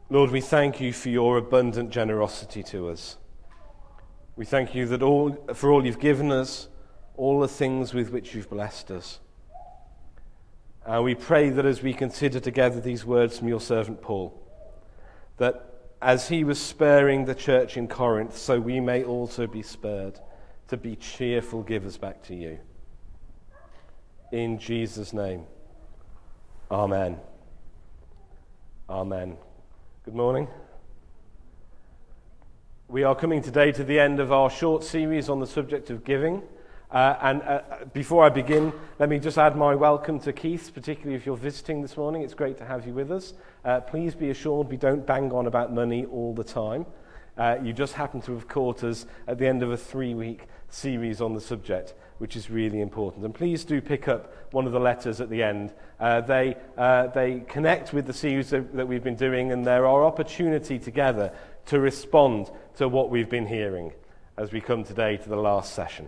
Lord, we thank you for your abundant generosity to us. We thank you for all you've given us, all the things with which you've blessed us. And we pray that as we consider together these words from your servant Paul, that as he was sparing the church in Corinth, so we may also be spared to be cheerful givers back to you. In Jesus' name, amen. Amen. Good morning. We are coming today to the end of our short series on the subject of giving. Before I begin, let me just add my welcome to Keith, particularly if you're visiting this morning. It's great to have you with us. Please be assured we don't bang on about money all the time. You just happen to have caught us at the end of a 3-week series on the subject, which is really important. And please do pick up one of the letters at the end. They connect with the series that we've been doing, and they're our opportunity together to respond to what we've been hearing as we come today to the last session.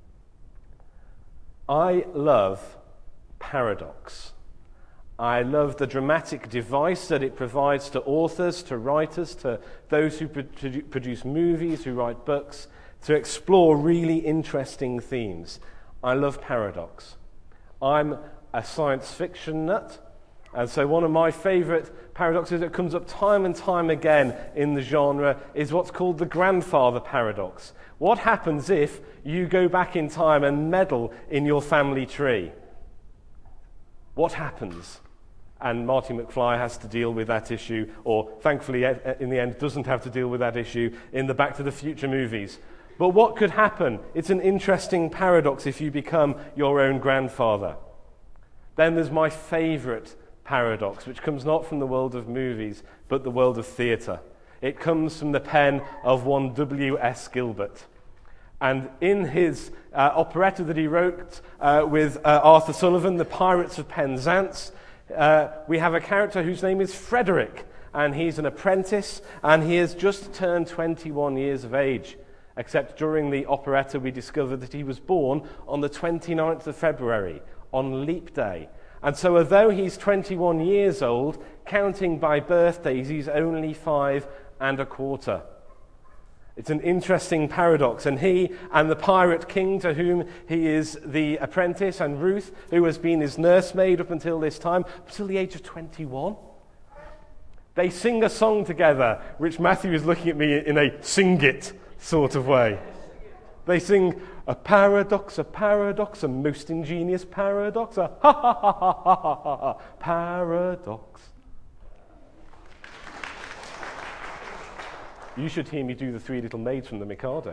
I love paradox. I love the dramatic device that it provides to authors, to writers, to those who produce movies, who write books, to explore really interesting themes. I love paradox. I'm a science fiction nut, and so one of my favourite paradoxes that comes up time and time again in the genre is what's called the grandfather paradox. What happens if you go back in time and meddle in your family tree? What happens? And Marty McFly has to deal with that issue, or thankfully in the end doesn't have to deal with that issue in the Back to the Future movies. But what could happen? It's an interesting paradox if you become your own grandfather. Then there's my favourite paradox, which comes not from the world of movies, but the world of theatre. It comes from the pen of one W.S. Gilbert. And in his operetta that he wrote with Arthur Sullivan, The Pirates of Penzance, we have a character whose name is Frederick, and he's an apprentice, and he has just turned 21 years of age. Except during the operetta we discovered that he was born on the 29th of February, on Leap Day. And so although he's 21 years old, counting by birthdays, he's only 5 1/4. It's an interesting paradox, and he and the pirate king to whom he is the apprentice, and Ruth, who has been his nursemaid up until this time, until the age of 21, they sing a song together, which Matthew is looking at me in a sing-it sort of way. They sing, a paradox, a most ingenious paradox, a ha ha ha ha ha ha ha, paradox. You should hear me do the Three Little Maids from the Mikado.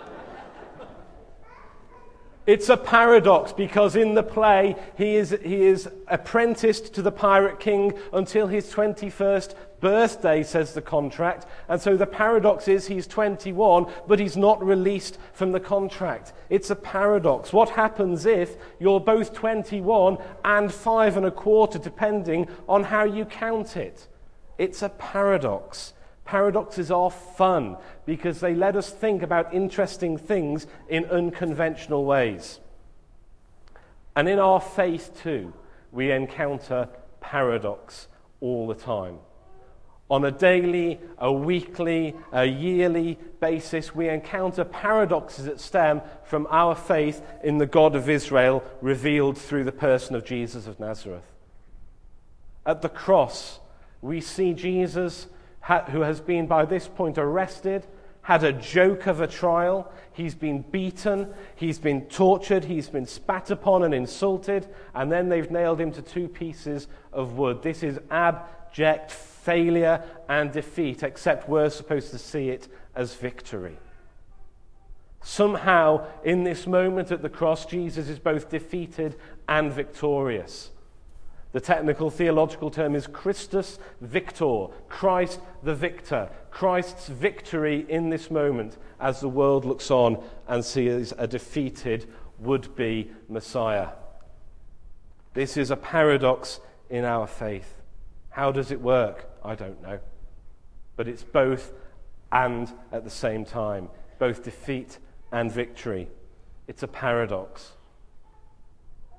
It's a paradox because in the play he is apprenticed to the pirate king until his 21st birthday, says the contract. And so the paradox is he's 21, but he's not released from the contract. It's a paradox. What happens if you're both 21 and 5 1/4, depending on how you count it? It's a paradox. Paradoxes are fun because they let us think about interesting things in unconventional ways. And in our faith too, we encounter paradox all the time. On a daily, a weekly, a yearly basis, we encounter paradoxes that stem from our faith in the God of Israel revealed through the person of Jesus of Nazareth. At the cross, we see Jesus who has been by this point arrested, had a joke of a trial, he's been beaten, he's been tortured, he's been spat upon and insulted, and then they've nailed him to 2 pieces of wood. This is abject failure and defeat, except we're supposed to see it as victory. Somehow, in this moment at the cross, Jesus is both defeated and victorious. The technical theological term is Christus Victor, Christ the victor, Christ's victory in this moment as the world looks on and sees a defeated would-be Messiah. This is a paradox in our faith. How does it work? I don't know. But it's both and at the same time, both defeat and victory. It's a paradox.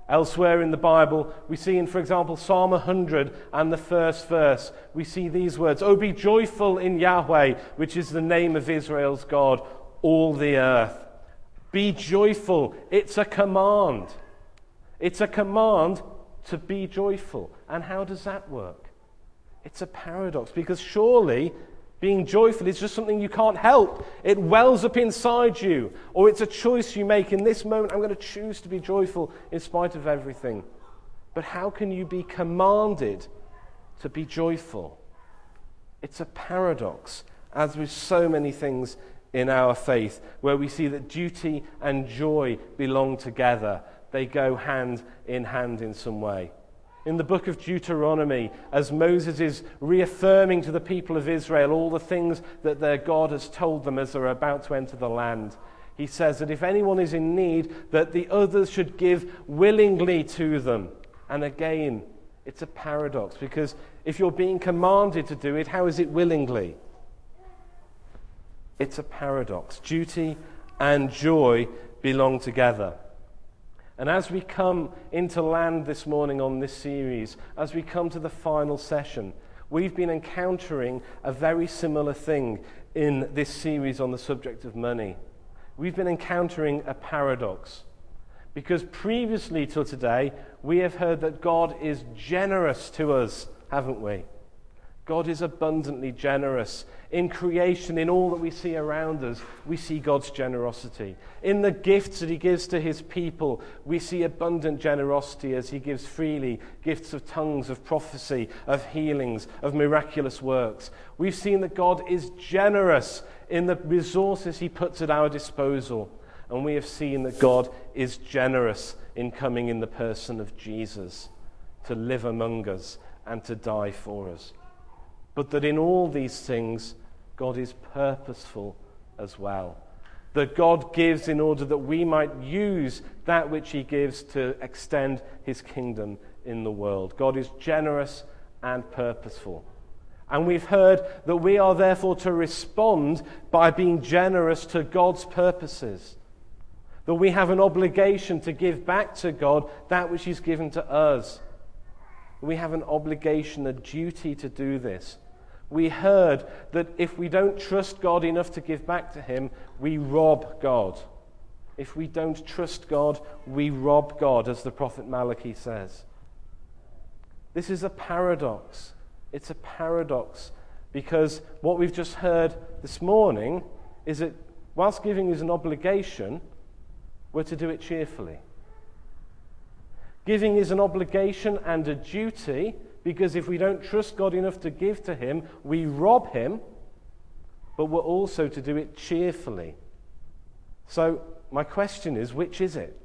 Elsewhere in the Bible, we see in, for example, Psalm 100 and the first verse, we see these words, "Oh, be joyful in Yahweh, which is the name of Israel's God, all the earth." Be joyful. It's a command. It's a command to be joyful. And how does that work? It's a paradox, because surely being joyful is just something you can't help. It wells up inside you, or it's a choice you make in this moment. I'm going to choose to be joyful in spite of everything. But how can you be commanded to be joyful? It's a paradox, as with so many things in our faith, where we see that duty and joy belong together. They go hand in hand in some way. In the book of Deuteronomy, as Moses is reaffirming to the people of Israel all the things that their God has told them as they're about to enter the land, he says that if anyone is in need, that the others should give willingly to them. And again, it's a paradox, because if you're being commanded to do it, how is it willingly? It's a paradox. Duty and joy belong together. And as we come into land this morning on this series, as we come to the final session, we've been encountering a very similar thing in this series on the subject of money. We've been encountering a paradox. Because previously till today, we have heard that God is generous to us, haven't we? God is abundantly generous. In creation, in all that we see around us, we see God's generosity. In the gifts that he gives to his people, we see abundant generosity as he gives freely gifts of tongues, of prophecy, of healings, of miraculous works. We've seen that God is generous in the resources he puts at our disposal. And we have seen that God is generous in coming in the person of Jesus to live among us and to die for us. But that in all these things, God is purposeful as well. That God gives in order that we might use that which he gives to extend his kingdom in the world. God is generous and purposeful. And we've heard that we are therefore to respond by being generous to God's purposes. That we have an obligation to give back to God that which he's given to us. We have an obligation, a duty to do this. We heard that if we don't trust God enough to give back to him, we rob God. If we don't trust God, we rob God, as the prophet Malachi says. This is a paradox. It's a paradox because what we've just heard this morning is that whilst giving is an obligation, we're to do it cheerfully. Giving is an obligation and a duty, because if we don't trust God enough to give to him, we rob him, but we're also to do it cheerfully. So my question is, which is it?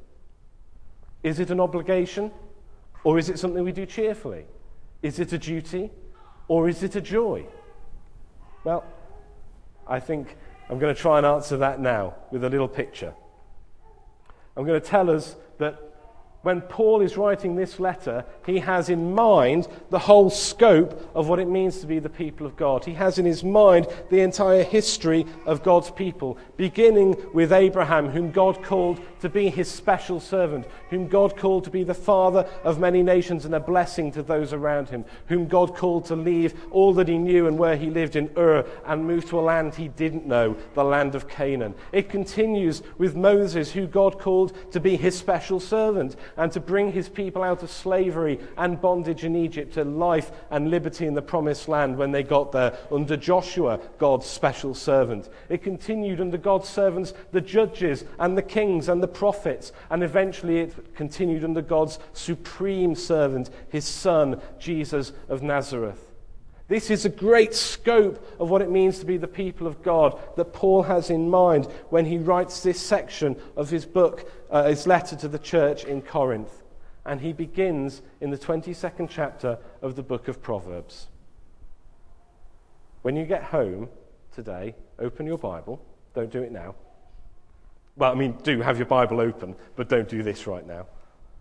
Is it an obligation, or is it something we do cheerfully? Is it a duty, or is it a joy? Well, I think I'm going to try and answer that now with a little picture. I'm going to tell us that when Paul is writing this letter, he has in mind the whole scope of what it means to be the people of God. He has in his mind the entire history of God's people, beginning with Abraham, whom God called to be his special servant, whom God called to be the father of many nations and a blessing to those around him, whom God called to leave all that he knew and where he lived in Ur and move to a land he didn't know, the land of Canaan. It continues with Moses, who God called to be his special servant, and to bring his people out of slavery and bondage in Egypt to life and liberty in the promised land when they got there under Joshua, God's special servant. It continued under God's servants, the judges and the kings and the prophets, and eventually it continued under God's supreme servant, his son, Jesus of Nazareth. This is a great scope of what it means to be the people of God that Paul has in mind when he writes this section of his book, his letter to the church in Corinth. And he begins in the 22nd chapter of the book of Proverbs. When you get home today, open your Bible. Don't do it now. Well, I mean, do have your Bible open, but don't do this right now.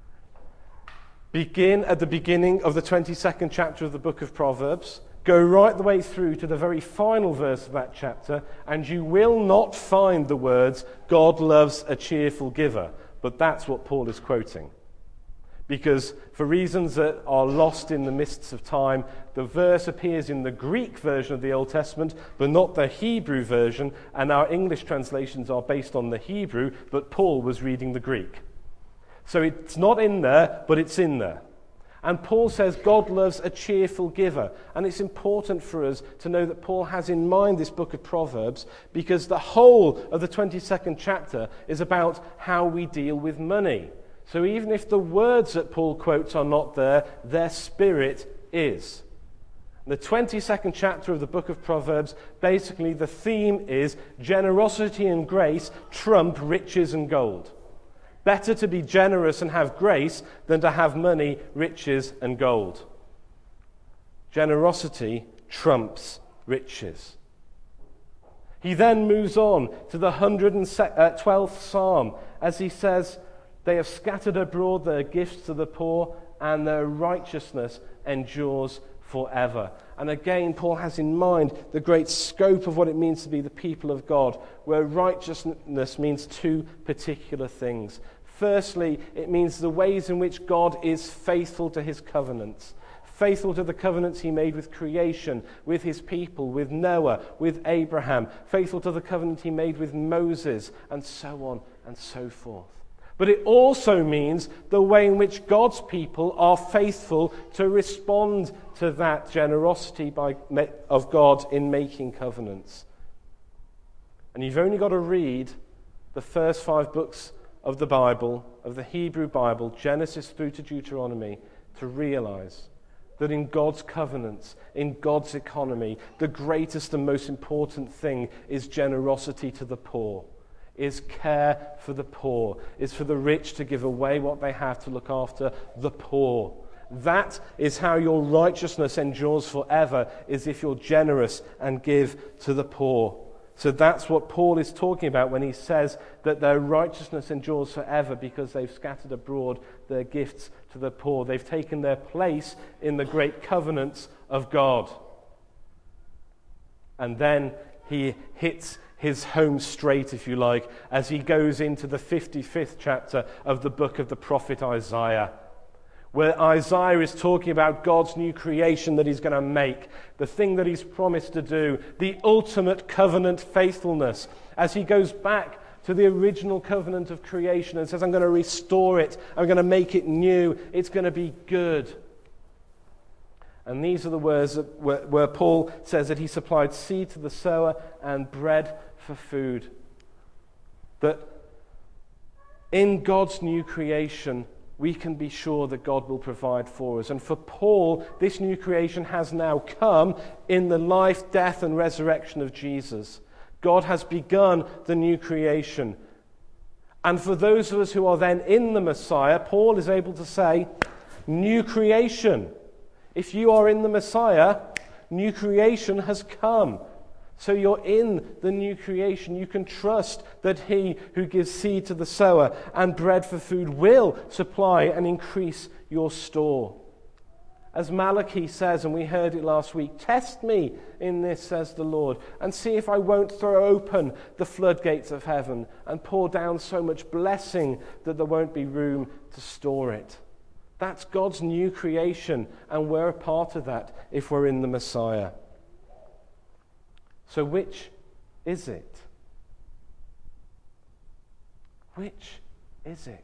Begin at the beginning of the 22nd chapter of the book of Proverbs. Go right the way through to the very final verse of that chapter, and you will not find the words, God loves a cheerful giver. But that's what Paul is quoting. because for reasons that are lost in the mists of time, the verse appears in the Greek version of the Old Testament, but not the Hebrew version, and our English translations are based on the Hebrew, but Paul was reading the Greek. So it's not in there, but it's in there. And Paul says God loves a cheerful giver. And it's important for us to know that Paul has in mind this book of Proverbs, because the whole of the 22nd chapter is about how we deal with money. So even if the words that Paul quotes are not there, their spirit is. The 22nd chapter of the book of Proverbs, basically the theme is generosity and grace trump riches and gold. Better to be generous and have grace than to have money, riches, and gold. Generosity trumps riches. He then moves on to the 112th Psalm as he says, "They have scattered abroad their gifts to the poor, and their righteousness endures forever." And again, Paul has in mind the great scope of what it means to be the people of God, where righteousness means two particular things. Firstly, it means the ways in which God is faithful to his covenants. Faithful to the covenants he made with creation, with his people, with Noah, with Abraham. Faithful to the covenant he made with Moses, and so on and so forth. But it also means the way in which God's people are faithful to respond to that generosity of God in making covenants. And you've only got to read the first 5 books of the Bible, of the Hebrew Bible, Genesis through to Deuteronomy, to realize that in God's covenants, in God's economy, the greatest and most important thing is generosity to the poor, is care for the poor, is for the rich to give away what they have to look after the poor. That is how your righteousness endures forever, is if you're generous and give to the poor. So that's what Paul is talking about when he says that their righteousness endures forever because they've scattered abroad their gifts to the poor. They've taken their place in the great covenants of God. And then he hits his home straight, if you like, as he goes into the 55th chapter of the book of the prophet Isaiah, where Isaiah is talking about God's new creation that he's going to make, the thing that he's promised to do, the ultimate covenant faithfulness, as he goes back to the original covenant of creation and says, I'm going to restore it, I'm going to make it new, it's going to be good. And these are the words where Paul says that he supplied seed to the sower and bread for food. That in God's new creation, we can be sure that God will provide for us. And for Paul, this new creation has now come in the life, death, and resurrection of Jesus. God has begun the new creation. And for those of us who are then in the Messiah, Paul is able to say, new creation. If you are in the Messiah, new creation has come. So you're in the new creation. You can trust that he who gives seed to the sower and bread for food will supply and increase your store. As Malachi says, and we heard it last week, test me in this, says the Lord, and see if I won't throw open the floodgates of heaven and pour down so much blessing that there won't be room to store it. That's God's new creation, and we're a part of that if we're in the Messiah. So which is it? Which is it?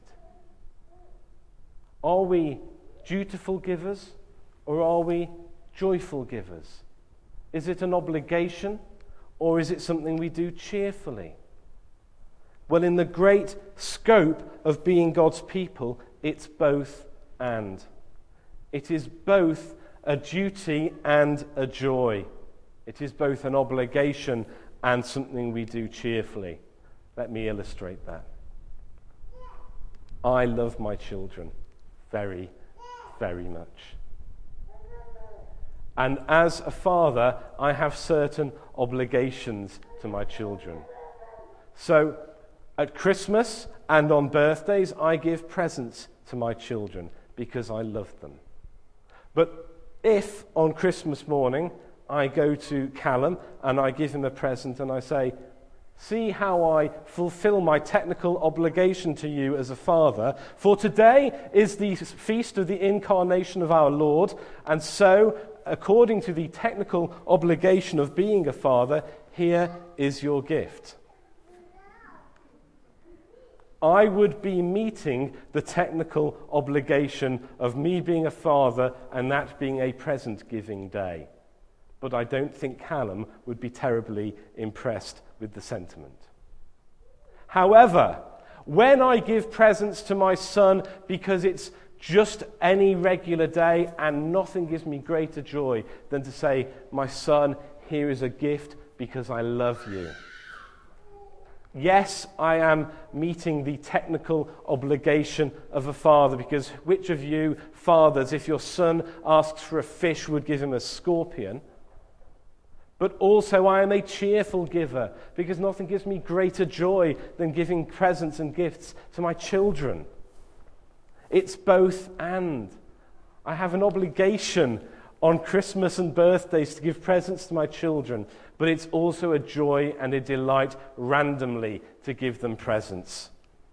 Are we dutiful givers or are we joyful givers? Is it an obligation or is it something we do cheerfully? Well, in the great scope of being God's people, it's both and. It is both a duty and a joy. It is both an obligation and something we do cheerfully. Let me illustrate that. I love my children very, very much. And as a father, I have certain obligations to my children. So at Christmas and on birthdays, I give presents to my children because I love them. But if on Christmas morning I go to Callum and I give him a present and I say, See how I fulfill my technical obligation to you as a father. For today is the feast of the incarnation of our Lord, and so, according to the technical obligation of being a father, here is your gift. I would be meeting the technical obligation of me being a father and that being a present-giving day. But I don't think Callum would be terribly impressed with the sentiment. However, when I give presents to my son because it's just any regular day and nothing gives me greater joy than to say, my son, here is a gift because I love you. Yes, I am meeting the technical obligation of a father, because which of you fathers, if your son asks for a fish, would give him a scorpion? But also I am a cheerful giver, because nothing gives me greater joy than giving presents and gifts to my children. It's both and. I have an obligation on Christmas and birthdays to give presents to my children, but it's also a joy and a delight randomly to give them presents.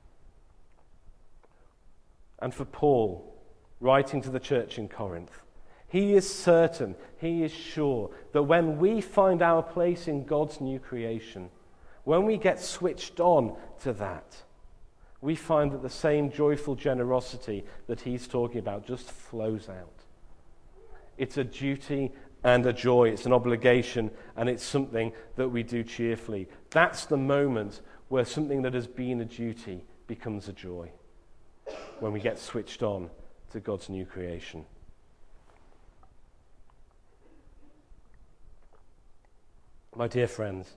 And for Paul, writing to the church in Corinth, he is certain, he is sure that when we find our place in God's new creation, when we get switched on to that, we find that the same joyful generosity that he's talking about just flows out. It's a duty and a joy. It's an obligation, and it's something that we do cheerfully. That's the moment where something that has been a duty becomes a joy, when we get switched on to God's new creation. My dear friends,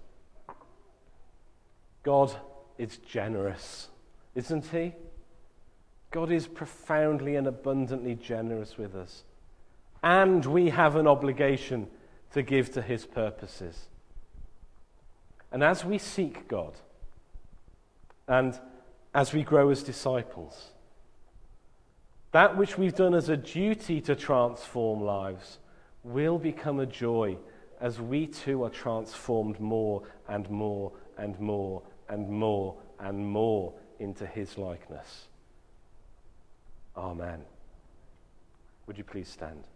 God is generous, isn't he? God is profoundly and abundantly generous with us. And we have an obligation to give to his purposes. And as we seek God, and as we grow as disciples, that which we've done as a duty to transform lives will become a joy as we too are transformed more and more and more and more and more into his likeness. Amen. Would you please stand?